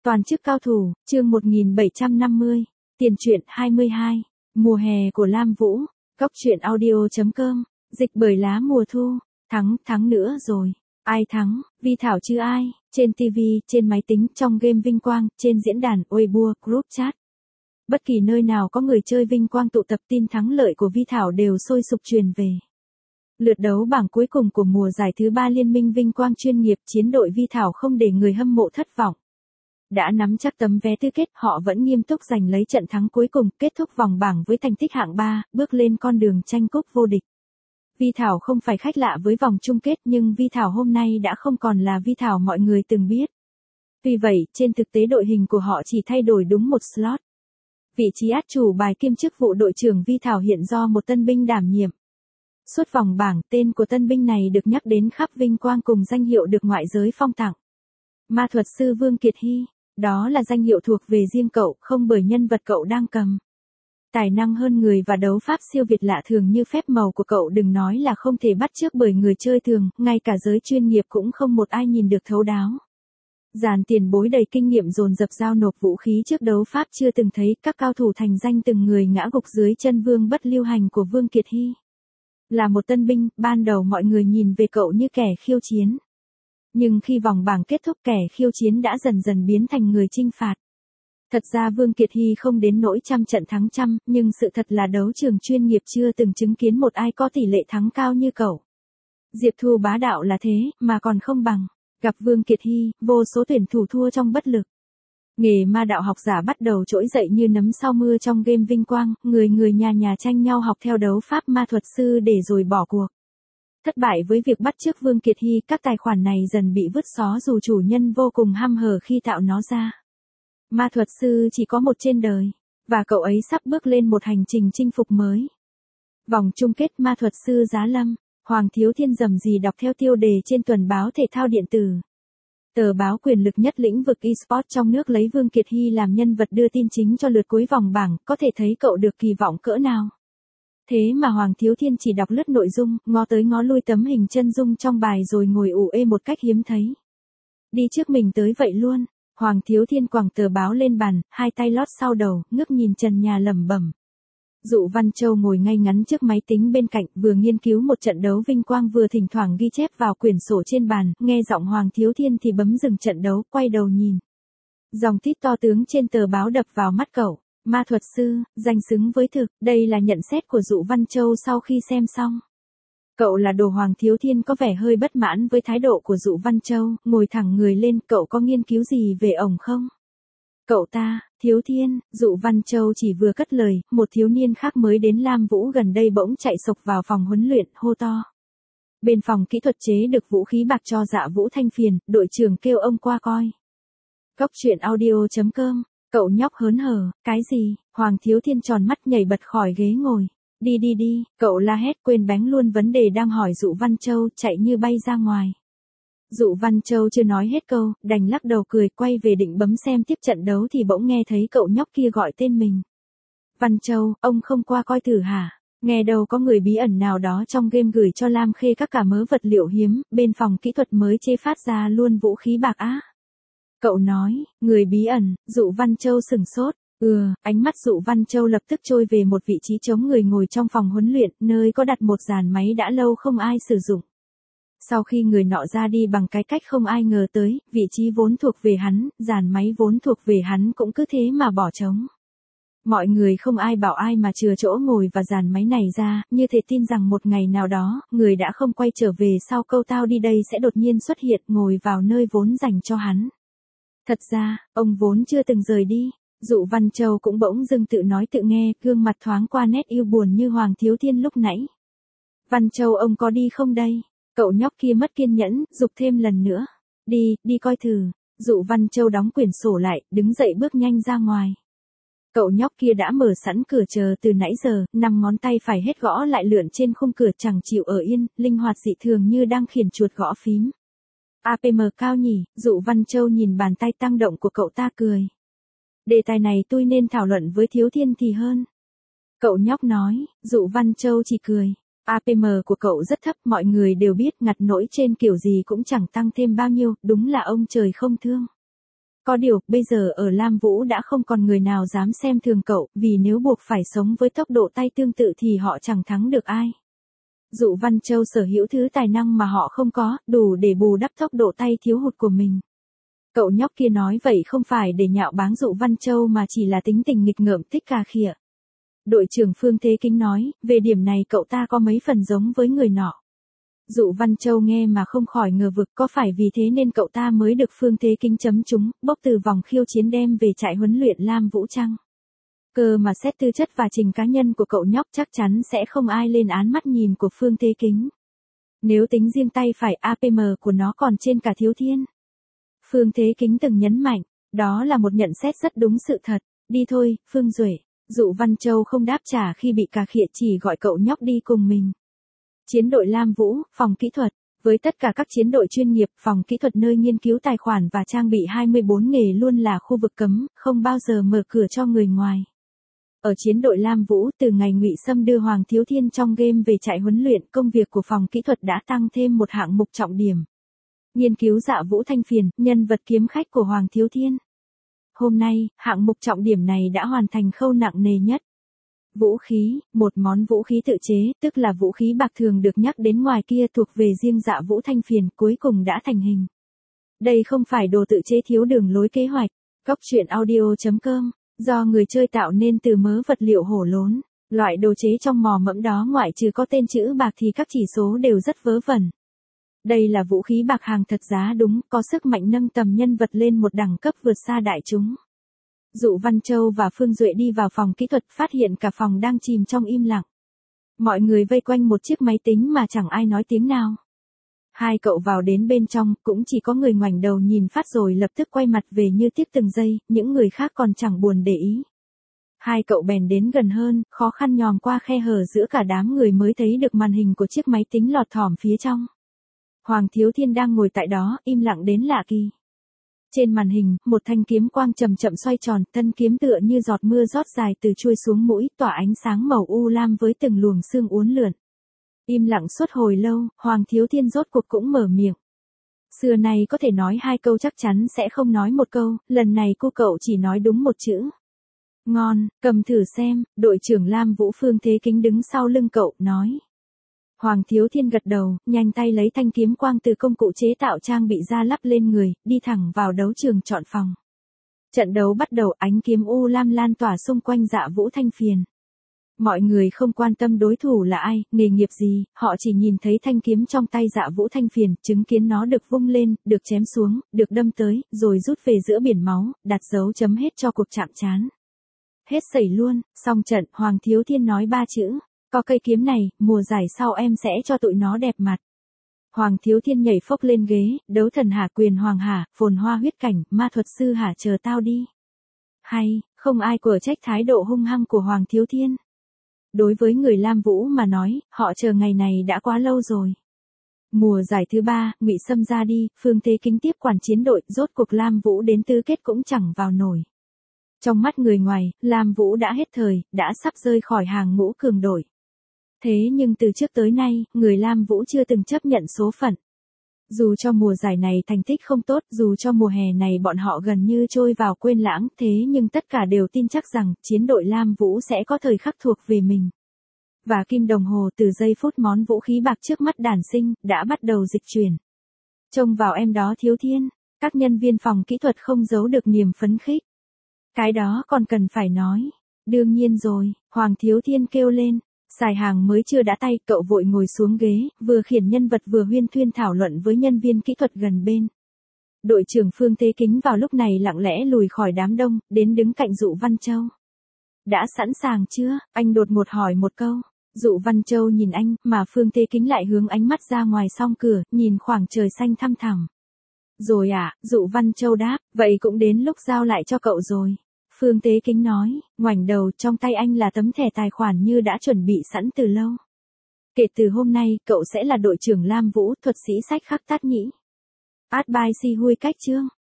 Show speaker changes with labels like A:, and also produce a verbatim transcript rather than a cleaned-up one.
A: Toàn chức cao thủ, chương một nghìn bảy trăm năm mươi. Tiền truyện hai mươi hai. Mùa hè của Lam Vũ. Góc truyện audio chấm com. Dịch bởi lá mùa thu. Thắng, thắng nữa rồi. Ai thắng? Vi Thảo chứ ai? Trên ti vi, trên máy tính, trong game Vinh Quang, trên diễn đàn, Weibo, group chat. Bất kỳ nơi nào có người chơi Vinh Quang tụ tập, tin thắng lợi của Vi Thảo đều sôi sục truyền về. Lượt đấu bảng cuối cùng của mùa giải thứ ba Liên minh Vinh Quang chuyên nghiệp, chiến đội Vi Thảo không để người hâm mộ thất vọng. Đã nắm chắc tấm vé tứ kết, họ vẫn nghiêm túc giành lấy trận thắng cuối cùng, kết thúc vòng bảng với thành tích hạng ba, bước lên con đường tranh cúp vô địch. Vi Thảo không phải khách lạ với vòng chung kết, nhưng Vi Thảo hôm nay đã không còn là Vi Thảo mọi người từng biết. Tuy vậy, trên thực tế đội hình của họ chỉ thay đổi đúng một slot. Vị trí át chủ bài kiêm chức vụ đội trưởng Vi Thảo hiện do một tân binh đảm nhiệm. Suốt vòng bảng, tên của tân binh này được nhắc đến khắp Vinh Quang cùng danh hiệu được ngoại giới phong tặng. Ma thuật sư Vương Kiệt Hy. Đó là danh hiệu thuộc về riêng cậu, không bởi nhân vật cậu đang cầm. Tài năng hơn người và đấu pháp siêu việt lạ thường như phép màu của cậu đừng nói là không thể bắt chước bởi người chơi thường, ngay cả giới chuyên nghiệp cũng không một ai nhìn được thấu đáo. Dàn tiền bối đầy kinh nghiệm dồn dập giao nộp vũ khí trước đấu pháp chưa từng thấy, các cao thủ thành danh từng người ngã gục dưới chân vương bất lưu hành của Vương Kiệt Hy. Là một tân binh, ban đầu mọi người nhìn về cậu như kẻ khiêu chiến. Nhưng khi vòng bảng kết thúc, kẻ khiêu chiến đã dần dần biến thành người chinh phạt. Thật ra Vương Kiệt Hy không đến nỗi trăm trận thắng trăm, nhưng sự thật là đấu trường chuyên nghiệp chưa từng chứng kiến một ai có tỷ lệ thắng cao như cậu. Diệp Thu bá đạo là thế, mà còn không bằng. Gặp Vương Kiệt Hy, vô số tuyển thủ thua trong bất lực. Nghề ma đạo học giả bắt đầu trỗi dậy như nấm sau mưa trong game Vinh Quang, người người nhà nhà tranh nhau học theo đấu pháp ma thuật sư để rồi bỏ cuộc. Thất bại với việc bắt chước Vương Kiệt Hy, các tài khoản này dần bị vứt xó dù chủ nhân vô cùng hăm hở khi tạo nó ra. Ma thuật sư chỉ có một trên đời, và cậu ấy sắp bước lên một hành trình chinh phục mới. Vòng chung kết ma thuật sư Giá Lâm, Hoàng Thiếu Thiên rầm rì đọc theo tiêu đề trên tuần báo thể thao điện tử. Tờ báo quyền lực nhất lĩnh vực eSports trong nước lấy Vương Kiệt Hy làm nhân vật đưa tin chính cho lượt cuối vòng bảng, có thể thấy cậu được kỳ vọng cỡ nào. Thế mà Hoàng Thiếu Thiên chỉ đọc lướt nội dung, ngó tới ngó lui tấm hình chân dung trong bài rồi ngồi ủ ê một cách hiếm thấy. Đi trước mình tới vậy luôn. Hoàng Thiếu Thiên quẳng tờ báo lên bàn, hai tay lót sau đầu, ngước nhìn trần nhà lẩm bẩm. Dụ Văn Châu ngồi ngay ngắn trước máy tính bên cạnh, vừa nghiên cứu một trận đấu Vinh Quang vừa thỉnh thoảng ghi chép vào quyển sổ trên bàn, nghe giọng Hoàng Thiếu Thiên thì bấm dừng trận đấu, quay đầu nhìn. Dòng tít to tướng trên tờ báo đập vào mắt cậu. Ma thuật sư, danh xứng với thực, đây là nhận xét của Dụ Văn Châu sau khi xem xong. Cậu là đồ Hoàng Thiếu Thiên có vẻ hơi bất mãn với thái độ của Dụ Văn Châu, ngồi thẳng người lên, cậu có nghiên cứu gì về ổng không? Cậu ta, Thiếu Thiên, Dụ Văn Châu chỉ vừa cất lời, một thiếu niên khác mới đến Lam Vũ gần đây bỗng chạy sộc vào phòng huấn luyện, hô to. Bên phòng kỹ thuật chế được vũ khí bạc cho Dạ Vũ Thanh phiền, đội trưởng kêu ông qua coi. Góc truyện audio chấm com. Cậu nhóc hớn hở, cái gì? Hoàng Thiếu Thiên tròn mắt nhảy bật khỏi ghế ngồi. Đi đi đi, cậu la hét quên bén luôn vấn đề đang hỏi Dụ Văn Châu, chạy như bay ra ngoài. Dụ Văn Châu chưa nói hết câu, đành lắc đầu cười, quay về định bấm xem tiếp trận đấu thì bỗng nghe thấy cậu nhóc kia gọi tên mình. Văn Châu, ông không qua coi thử hả? Nghe đâu có người bí ẩn nào đó trong game gửi cho Lam Khê các cả mớ vật liệu hiếm, bên phòng kỹ thuật mới chê phát ra luôn vũ khí bạc á. Cậu nói, người bí ẩn, Dụ Văn Châu sửng sốt. Ừ, ánh mắt Dụ Văn Châu lập tức trôi về một vị trí trống người ngồi trong phòng huấn luyện, nơi có đặt một dàn máy đã lâu không ai sử dụng. Sau khi người nọ ra đi bằng cái cách không ai ngờ tới, vị trí vốn thuộc về hắn, dàn máy vốn thuộc về hắn cũng cứ thế mà bỏ trống. Mọi người không ai bảo ai mà chừa chỗ ngồi và dàn máy này ra, như thể tin rằng một ngày nào đó, người đã không quay trở về sau câu tao đi đây sẽ đột nhiên xuất hiện ngồi vào nơi vốn dành cho hắn. Thật ra, ông vốn chưa từng rời đi. Dụ Văn Châu cũng bỗng dưng tự nói tự nghe, gương mặt thoáng qua nét yêu buồn như Hoàng Thiếu Thiên lúc nãy. Văn Châu ông có đi không đây? Cậu nhóc kia mất kiên nhẫn, giục thêm lần nữa. Đi, đi coi thử. Dụ Văn Châu đóng quyển sổ lại, đứng dậy bước nhanh ra ngoài. Cậu nhóc kia đã mở sẵn cửa chờ từ nãy giờ, năm ngón tay phải hết gõ lại lượn trên khung cửa chẳng chịu ở yên, linh hoạt dị thường như đang khiển chuột gõ phím. a pê em cao nhỉ? Dụ Văn Châu nhìn bàn tay tăng động của cậu ta cười. Đề tài này tôi nên thảo luận với Thiếu Thiên thì hơn. Cậu nhóc nói. Dụ Văn Châu chỉ cười. a pê em của cậu rất thấp, mọi người đều biết, ngặt nỗi trên kiểu gì cũng chẳng tăng thêm bao nhiêu, đúng là ông trời không thương. Có điều, bây giờ ở Lam Vũ đã không còn người nào dám xem thường cậu, vì nếu buộc phải sống với tốc độ tay tương tự thì họ chẳng thắng được ai. Dụ Văn Châu sở hữu thứ tài năng mà họ không có, đủ để bù đắp tốc độ tay thiếu hụt của mình. Cậu nhóc kia nói vậy không phải để nhạo báng Dụ Văn Châu mà chỉ là tính tình nghịch ngợm thích cà khịa. Đội trưởng Phương Thế Kính nói, về điểm này cậu ta có mấy phần giống với người nọ. Dụ Văn Châu nghe mà không khỏi ngờ vực, có phải vì thế nên cậu ta mới được Phương Thế Kính chấm trúng, bốc từ vòng khiêu chiến đem về trại huấn luyện Lam Vũ chăng? Cơ mà xét tư chất và trình cá nhân của cậu nhóc chắc chắn sẽ không ai lên án mắt nhìn của Phương Thế Kính. Nếu tính riêng tay phải a pê em của nó còn trên cả Thiếu Thiên. Phương Thế Kính từng nhấn mạnh, đó là một nhận xét rất đúng sự thật. Đi thôi, Phương Duệ. Dụ Văn Châu không đáp trả khi bị cà khịa, chỉ gọi cậu nhóc đi cùng mình. Chiến đội Lam Vũ, phòng kỹ thuật. Với tất cả các chiến đội chuyên nghiệp, phòng kỹ thuật nơi nghiên cứu tài khoản và trang bị hai mươi bốn nghề luôn là khu vực cấm, không bao giờ mở cửa cho người ngoài. Ở chiến đội Lam Vũ, từ ngày Ngụy Sâm đưa Hoàng Thiếu Thiên trong game về trại huấn luyện, công việc của phòng kỹ thuật đã tăng thêm một hạng mục trọng điểm. Nghiên cứu Dạ Vũ Thanh Phiền, nhân vật kiếm khách của Hoàng Thiếu Thiên. Hôm nay, hạng mục trọng điểm này đã hoàn thành khâu nặng nề nhất. Vũ khí, một món vũ khí tự chế, tức là vũ khí bạc thường được nhắc đến ngoài kia thuộc về riêng Dạ Vũ Thanh Phiền, cuối cùng đã thành hình. Đây không phải đồ tự chế thiếu đường lối kế hoạch. Góc truyện audio chấm com, do người chơi tạo nên từ mớ vật liệu hổ lốn. Loại đồ chế trong mò mẫm đó ngoại trừ có tên chữ bạc thì các chỉ số đều rất vớ vẩn. Đây là vũ khí bạc hàng thật giá đúng, có sức mạnh nâng tầm nhân vật lên một đẳng cấp vượt xa đại chúng. Dụ Văn Châu và Phương Duệ đi vào phòng kỹ thuật, phát hiện cả phòng đang chìm trong im lặng. Mọi người vây quanh một chiếc máy tính mà chẳng ai nói tiếng nào. Hai cậu vào đến bên trong, cũng chỉ có người ngoảnh đầu nhìn phát rồi lập tức quay mặt về như tiếp từng giây, những người khác còn chẳng buồn để ý. Hai cậu bèn đến gần hơn, khó khăn nhòm qua khe hở giữa cả đám người mới thấy được màn hình của chiếc máy tính lọt thỏm phía trong. Hoàng Thiếu Thiên đang ngồi tại đó, im lặng đến lạ kỳ. Trên màn hình, một thanh kiếm quang chậm chậm xoay tròn, thân kiếm tựa như giọt mưa rót dài từ chuôi xuống mũi, tỏa ánh sáng màu u lam với từng luồng sương uốn lượn. Im lặng suốt hồi lâu, Hoàng Thiếu Thiên rốt cuộc cũng mở miệng. Xưa nay có thể nói hai câu chắc chắn sẽ không nói một câu, lần này cô cậu chỉ nói đúng một chữ. Ngon, cầm thử xem, đội trưởng Lam Vũ Phương Thế Kính đứng sau lưng cậu, nói. Hoàng Thiếu Thiên gật đầu, nhanh tay lấy thanh kiếm quang từ công cụ chế tạo trang bị ra lắp lên người, đi thẳng vào đấu trường chọn phòng. Trận đấu bắt đầu, ánh kiếm u lam lan tỏa xung quanh Dạ Vũ Thanh Phiền. Mọi người không quan tâm đối thủ là ai, nghề nghiệp gì, họ chỉ nhìn thấy thanh kiếm trong tay Dạ Vũ Thanh Phiền, chứng kiến nó được vung lên, được chém xuống, được đâm tới, rồi rút về giữa biển máu, đặt dấu chấm hết cho cuộc chạm trán. Hết sẩy luôn, xong trận, Hoàng Thiếu Thiên nói ba chữ. Có cây kiếm này, mùa giải sau em sẽ cho tụi nó đẹp mặt. Hoàng Thiếu Thiên nhảy phốc lên ghế, đấu thần hả, quyền hoàng hả, phồn hoa huyết cảnh, ma thuật sư hả, chờ tao đi. Hay, không ai quở trách thái độ hung hăng của Hoàng Thiếu Thiên. Đối với người Lam Vũ mà nói, họ chờ ngày này đã quá lâu rồi. Mùa giải thứ ba, Ngụy Sâm ra đi, Phương Thế Kính tiếp quản chiến đội, rốt cuộc Lam Vũ đến tứ kết cũng chẳng vào nổi. Trong mắt người ngoài, Lam Vũ đã hết thời, đã sắp rơi khỏi hàng ngũ cường đội. Thế nhưng từ trước tới nay, người Lam Vũ chưa từng chấp nhận số phận. Dù cho mùa giải này thành tích không tốt, dù cho mùa hè này bọn họ gần như trôi vào quên lãng, thế nhưng tất cả đều tin chắc rằng, chiến đội Lam Vũ sẽ có thời khắc thuộc về mình. Và kim đồng hồ từ giây phút món vũ khí bạc trước mắt đản sinh, đã bắt đầu dịch chuyển. Trông vào em đó Thiếu Thiên, các nhân viên phòng kỹ thuật không giấu được niềm phấn khích. Cái đó còn cần phải nói. Đương nhiên rồi, Hoàng Thiếu Thiên kêu lên. Xài hàng mới chưa đã tay, cậu vội ngồi xuống ghế, vừa khiển nhân vật vừa huyên thuyên thảo luận với nhân viên kỹ thuật gần bên. Đội trưởng Phương Thế Kính vào lúc này lặng lẽ lùi khỏi đám đông, đến đứng cạnh Dụ Văn Châu. Đã sẵn sàng chưa? Anh đột ngột hỏi một câu. Dụ Văn Châu nhìn anh, mà Phương Thế Kính lại hướng ánh mắt ra ngoài song cửa, nhìn khoảng trời xanh thăm thẳm. Rồi à, Dụ Văn Châu đáp, vậy cũng đến lúc giao lại cho cậu rồi. Phương Thế Kính nói, ngoảnh đầu, trong tay anh là tấm thẻ tài khoản như đã chuẩn bị sẵn từ lâu. Kể từ hôm nay, cậu sẽ là đội trưởng Lam Vũ, thuật sĩ sách khắc tát nhĩ. Advice si hui cách chương.